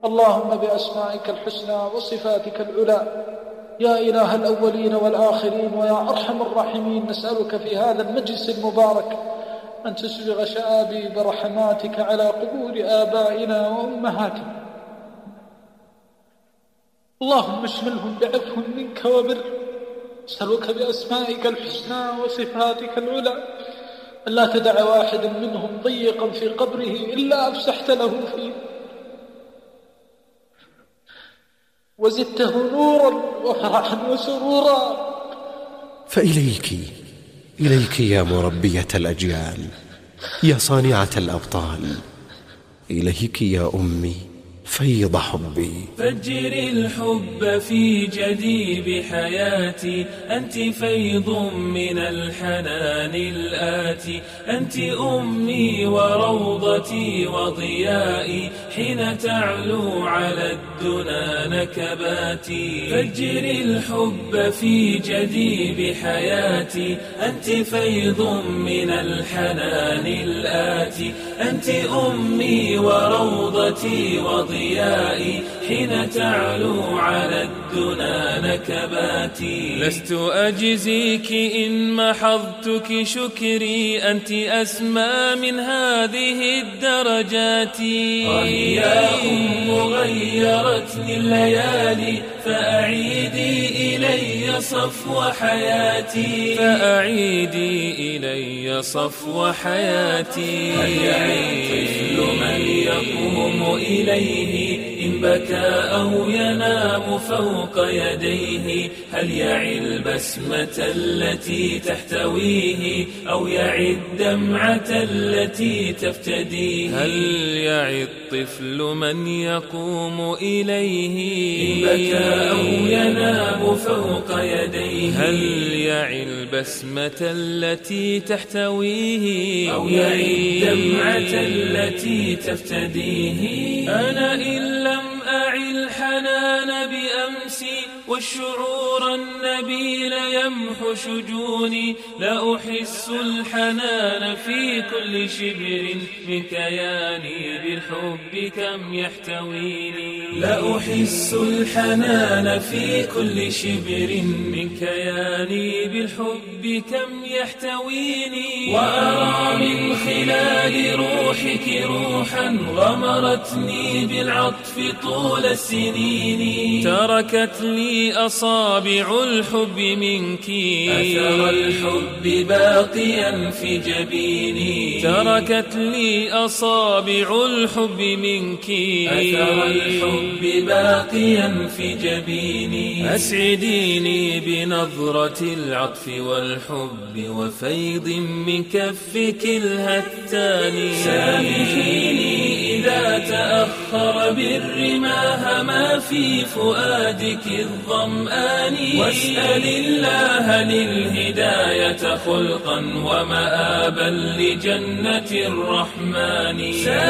اللهم بأسمائك الحسنى وصفاتك العلى يا إله الأولين والآخرين ويا أرحم الراحمين، نسألك في هذا المجلس المبارك أن تسبغ شآبيب رحماتك على قبور آبائنا وأمهاتنا. اللهم اشملهم بعفو منك وبر. نسألك بأسمائك الحسنى وصفاتك العلى ألا تدع واحد منهم ضيقا في قبره إلا أفسحت له فيه وزدته نورا وفرحا وسرورا. إليك يا مربية الأجيال، يا صانعة الأبطال، إليك يا أمي فيض حبي. فجر الحب في جديب حياتي، أنت فيض من الحنان الآتي، أنت أمي وروضتي وضيائي، حين تعلو على الدنا نكباتي. فجر الحب في جديب حياتي، أنت فيض من الحنان الآتي، أنت أمي وروضتي وضيائي، حين تعلو على الدنا نكباتي. لست أجزيك إن محضتك شكري، أنت أسمى من هذه الدرجات. وهي أم غيرتني الليالي، فأعيدي إلي صفو حياتي، فأعيدي إلي صفو حياتي. هل يعي الطفل من يقوم إليه إن بكى أو ينام فوق يديه؟ هل يعي البسمة التي تحتويه أو يعي الدمعة التي تفتديه؟ هل يعي الطفل من يقوم إليه إن بكى أو ينام فوق يديه؟ هل يعي البسمة التي تحتويه أو يعي الدمعة التي تفتديه؟ أنا إن لم أعي الحنان بأمسي والشعور النبيل يمحو شجوني، لا أحس الحنان في كل شبر من كياني بالحب كم يحتويني. لا أحس الحنان في كل شبر من كياني بالحب كم يحتويني. وأرى من خلال روحك روحا غمرتني بالعطف طول السنين، تركت لي أصابع الحب منك أثر الحب باقيا في جبيني، تركت لي أصابع الحب منك أثر الحب باقيا في جبيني. أسعديني بنظرة العطف والحب وفيض من كفك الهتان. سامحيني إذا تأخر بالرماه ما في فؤادك الظمآن، واسأل الله للهداية خلقا ومآبا لجنة الرحمن.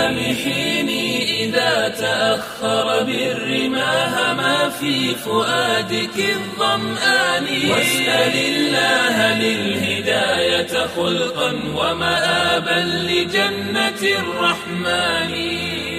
سامحيني إذا تأخر بالرماه ما في فؤادك الظمآن، واسأل الله للهداية خلقا ومآبا لجنة الرحمن.